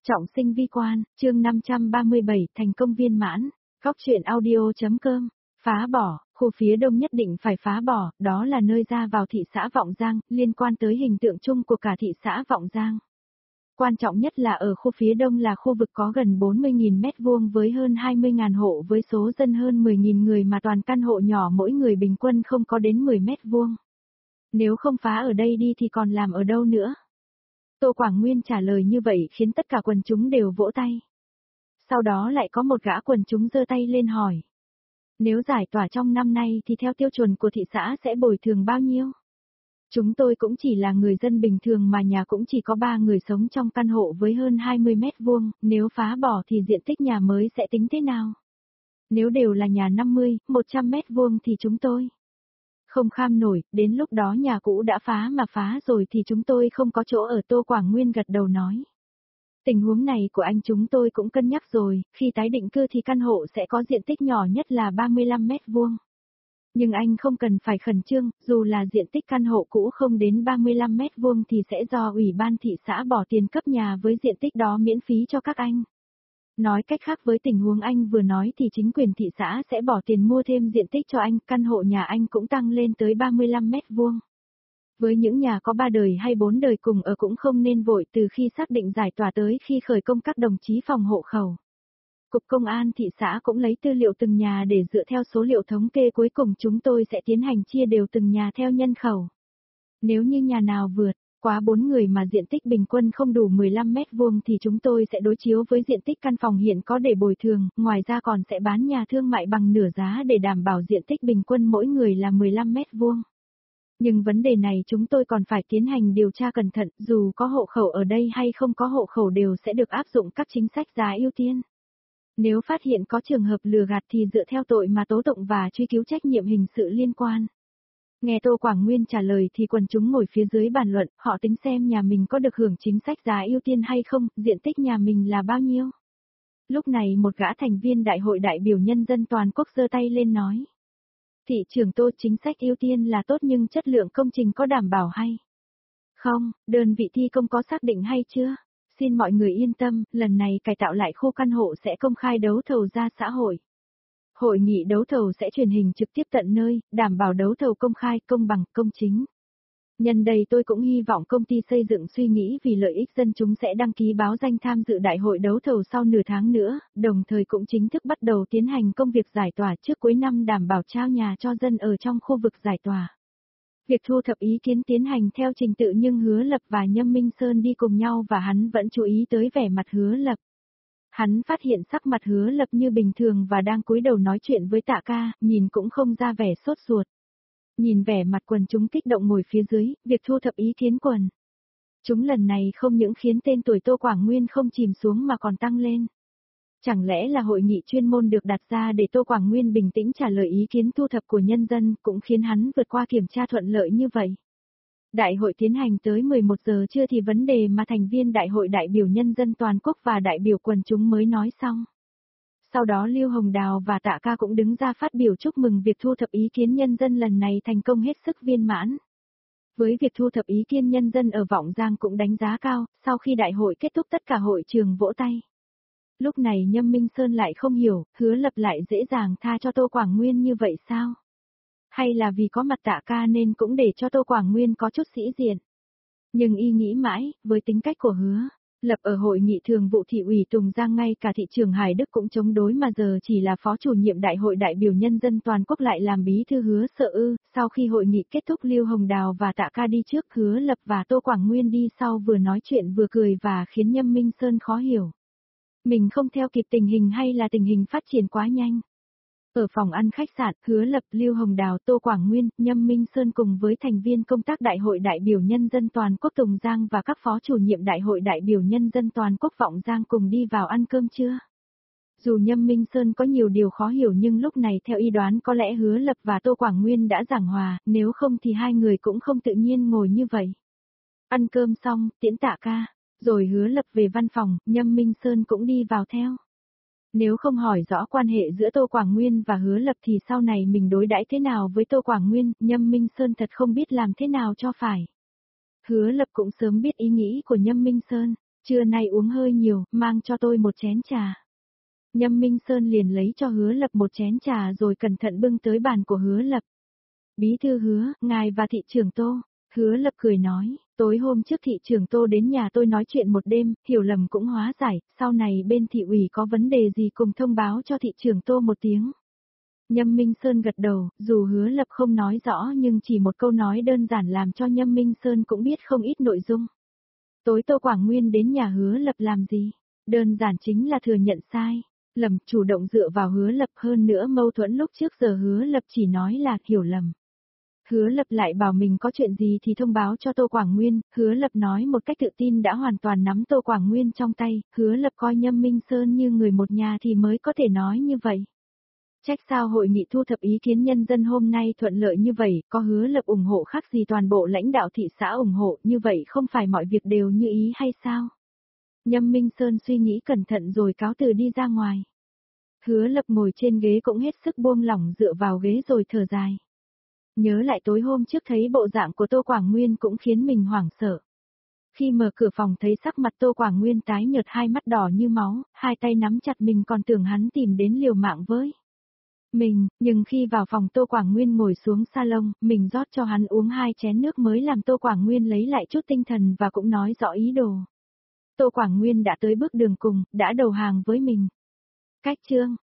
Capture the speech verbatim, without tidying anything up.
Trọng sinh vi quan, chương năm trăm ba mươi bảy, thành công viên mãn. Góc truyện audio.com. Phá bỏ, khu phía đông nhất định phải phá bỏ, đó là nơi ra vào thị xã Vọng Giang, liên quan tới hình tượng chung của cả thị xã Vọng Giang. Quan trọng nhất là ở khu phía đông là khu vực có gần bốn mươi nghìn mét vuông với hơn hai mươi nghìn hộ với số dân hơn mười nghìn người mà toàn căn hộ nhỏ mỗi người bình quân không có đến mười mét vuông. Nếu không phá ở đây đi thì còn làm ở đâu nữa? Tô Quảng Nguyên trả lời như vậy khiến tất cả quần chúng đều vỗ tay. Sau đó lại có một gã quần chúng giơ tay lên hỏi. Nếu giải tỏa trong năm nay thì theo tiêu chuẩn của thị xã sẽ bồi thường bao nhiêu? Chúng tôi cũng chỉ là người dân bình thường mà nhà cũng chỉ có ba người sống trong căn hộ với hơn hai mươi mét vuông, nếu phá bỏ thì diện tích nhà mới sẽ tính thế nào? Nếu đều là nhà năm mươi, một trăm mét vuông thì chúng tôi không kham nổi, đến lúc đó nhà cũ đã phá mà phá rồi thì chúng tôi không có chỗ ở. Tô Quảng Nguyên gật đầu nói. Tình huống này của anh chúng tôi cũng cân nhắc rồi, khi tái định cư thì căn hộ sẽ có diện tích nhỏ nhất là ba mươi lăm mét vuông. Nhưng anh không cần phải khẩn trương, dù là diện tích căn hộ cũ không đến ba mươi lăm mét vuông thì sẽ do ủy ban thị xã bỏ tiền cấp nhà với diện tích đó miễn phí cho các anh. Nói cách khác với tình huống anh vừa nói thì chính quyền thị xã sẽ bỏ tiền mua thêm diện tích cho anh, căn hộ nhà anh cũng tăng lên tới ba mươi lăm mét vuông. Với những nhà có ba đời hay bốn đời cùng ở cũng không nên vội từ khi xác định giải tỏa tới khi khởi công các đồng chí phòng hộ khẩu. Cục Công an thị xã cũng lấy tư liệu từng nhà để dựa theo số liệu thống kê cuối cùng chúng tôi sẽ tiến hành chia đều từng nhà theo nhân khẩu. Nếu như nhà nào vượt quá bốn người mà diện tích bình quân không đủ mười lăm mét vuông thì chúng tôi sẽ đối chiếu với diện tích căn phòng hiện có để bồi thường, ngoài ra còn sẽ bán nhà thương mại bằng nửa giá để đảm bảo diện tích bình quân mỗi người là mười lăm mét vuông. Nhưng vấn đề này chúng tôi còn phải tiến hành điều tra cẩn thận, dù có hộ khẩu ở đây hay không có hộ khẩu đều sẽ được áp dụng các chính sách giá ưu tiên. Nếu phát hiện có trường hợp lừa gạt thì dựa theo tội mà tố tụng và truy cứu trách nhiệm hình sự liên quan. Nghe Tô Quảng Nguyên trả lời thì quần chúng ngồi phía dưới bàn luận, họ tính xem nhà mình có được hưởng chính sách giá ưu tiên hay không, diện tích nhà mình là bao nhiêu. Lúc này một gã thành viên Đại hội đại biểu nhân dân toàn quốc giơ tay lên nói. Thị trưởng Tô, chính sách ưu tiên là tốt nhưng chất lượng công trình có đảm bảo hay không, đơn vị thi công có xác định hay chưa? Xin mọi người yên tâm, lần này cải tạo lại khu căn hộ sẽ công khai đấu thầu ra xã hội. Hội nghị đấu thầu sẽ truyền hình trực tiếp tận nơi, đảm bảo đấu thầu công khai, công bằng, công chính. Nhân đây tôi cũng hy vọng công ty xây dựng suy nghĩ vì lợi ích dân chúng sẽ đăng ký báo danh tham dự đại hội đấu thầu sau nửa tháng nữa, đồng thời cũng chính thức bắt đầu tiến hành công việc giải tỏa trước cuối năm đảm bảo trao nhà cho dân ở trong khu vực giải tỏa. Việc thu thập ý kiến tiến hành theo trình tự nhưng Hứa Lập và Nhâm Minh Sơn đi cùng nhau và hắn vẫn chú ý tới vẻ mặt Hứa Lập. Hắn phát hiện sắc mặt Hứa Lập như bình thường và đang cúi đầu nói chuyện với Tạ Ca, nhìn cũng không ra vẻ sốt ruột. Nhìn vẻ mặt quần chúng kích động ngồi phía dưới, việc thu thập ý kiến quần chúng lần này không những khiến tên tuổi Tô Quảng Nguyên không chìm xuống mà còn tăng lên. Chẳng lẽ là hội nghị chuyên môn được đặt ra để Tô Quảng Nguyên bình tĩnh trả lời ý kiến thu thập của nhân dân cũng khiến hắn vượt qua kiểm tra thuận lợi như vậy. Đại hội tiến hành tới mười một giờ trưa thì vấn đề mà thành viên Đại hội đại biểu nhân dân toàn quốc và đại biểu quần chúng mới nói xong. Sau đó Lưu Hồng Đào và Tạ Ca cũng đứng ra phát biểu chúc mừng việc thu thập ý kiến nhân dân lần này thành công hết sức viên mãn. Với việc thu thập ý kiến nhân dân ở Vọng Giang cũng đánh giá cao, sau khi đại hội kết thúc tất cả hội trường vỗ tay. Lúc này Nhâm Minh Sơn lại không hiểu, Hứa Lập lại dễ dàng tha cho Tô Quảng Nguyên như vậy sao? Hay là vì có mặt Tạ Ca nên cũng để cho Tô Quảng Nguyên có chút sĩ diện? Nhưng y nghĩ mãi, với tính cách của Hứa Lập ở hội nghị thường vụ thị ủy Tùng Giang ngay cả thị trưởng Hải Đức cũng chống đối mà giờ chỉ là phó chủ nhiệm đại hội đại biểu nhân dân toàn quốc lại làm bí thư Hứa Sợ ư. Sau khi hội nghị kết thúc Lưu Hồng Đào và Tạ Ca đi trước, Hứa Lập và Tô Quảng Nguyên đi sau vừa nói chuyện vừa cười và khiến Nhâm Minh Sơn khó hiểu. Mình không theo kịp tình hình hay là tình hình phát triển quá nhanh? Ở phòng ăn khách sạn, Hứa Lập, Lưu Hồng Đào, Tô Quảng Nguyên, Nhâm Minh Sơn cùng với thành viên công tác Đại hội đại biểu nhân dân toàn quốc Tùng Giang và các phó chủ nhiệm Đại hội đại biểu nhân dân toàn quốc Vọng Giang cùng đi vào ăn cơm trưa. Dù Nhâm Minh Sơn có nhiều điều khó hiểu nhưng lúc này theo y đoán có lẽ Hứa Lập và Tô Quảng Nguyên đã giảng hòa, nếu không thì hai người cũng không tự nhiên ngồi như vậy. Ăn cơm xong, tiễn Tạ Ca, rồi Hứa Lập về văn phòng, Nhâm Minh Sơn cũng đi vào theo. Nếu không hỏi rõ quan hệ giữa Tô Quảng Nguyên và Hứa Lập thì sau này mình đối đãi thế nào với Tô Quảng Nguyên, Nhâm Minh Sơn thật không biết làm thế nào cho phải. Hứa Lập cũng sớm biết ý nghĩ của Nhâm Minh Sơn, Trưa nay uống hơi nhiều, mang cho tôi một chén trà. Nhâm Minh Sơn liền lấy cho Hứa Lập một chén trà rồi cẩn thận bưng tới bàn của Hứa Lập. Bí thư Hứa, ngài và thị trưởng Tô. Hứa Lập cười nói, tối hôm trước thị trưởng Tô đến nhà tôi nói chuyện một đêm, hiểu lầm cũng hóa giải, sau này bên thị ủy có vấn đề gì cùng thông báo cho thị trưởng Tô một tiếng. Nhâm Minh Sơn gật đầu, dù Hứa Lập không nói rõ nhưng chỉ một câu nói đơn giản làm cho Nhâm Minh Sơn cũng biết không ít nội dung. Tối Tô Quảng Nguyên đến nhà Hứa Lập làm gì? Đơn giản chính là thừa nhận sai. Lầm, chủ động dựa vào Hứa Lập, hơn nữa mâu thuẫn lúc trước giờ Hứa Lập chỉ nói là hiểu lầm. Hứa Lập lại bảo mình có chuyện gì thì thông báo cho Tô Quảng Nguyên, Hứa Lập nói một cách tự tin đã hoàn toàn nắm Tô Quảng Nguyên trong tay, Hứa Lập coi Nhâm Minh Sơn như người một nhà thì mới có thể nói như vậy. Trách sao hội nghị thu thập ý kiến nhân dân hôm nay thuận lợi như vậy, có Hứa Lập ủng hộ khác gì toàn bộ lãnh đạo thị xã ủng hộ, như vậy không phải mọi việc đều như ý hay sao? Nhâm Minh Sơn suy nghĩ cẩn thận rồi cáo từ đi ra ngoài. Hứa Lập ngồi trên ghế cũng hết sức buông lỏng dựa vào ghế rồi thở dài. Nhớ lại tối hôm trước thấy bộ dạng của Tô Quảng Nguyên cũng khiến mình hoảng sợ. Khi mở cửa phòng thấy sắc mặt Tô Quảng Nguyên tái nhợt, hai mắt đỏ như máu, hai tay nắm chặt mình còn tưởng hắn tìm đến liều mạng với mình, nhưng khi vào phòng Tô Quảng Nguyên ngồi xuống salon, mình rót cho hắn uống hai chén nước mới làm Tô Quảng Nguyên lấy lại chút tinh thần và cũng nói rõ ý đồ. Tô Quảng Nguyên đã tới bước đường cùng, đã đầu hàng với mình. Cách chương